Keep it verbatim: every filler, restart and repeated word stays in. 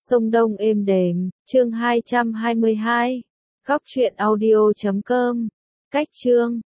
sông Đông êm đềm, chương hai trăm hai mươi hai. Góc truyện audio chấm com. Cách chương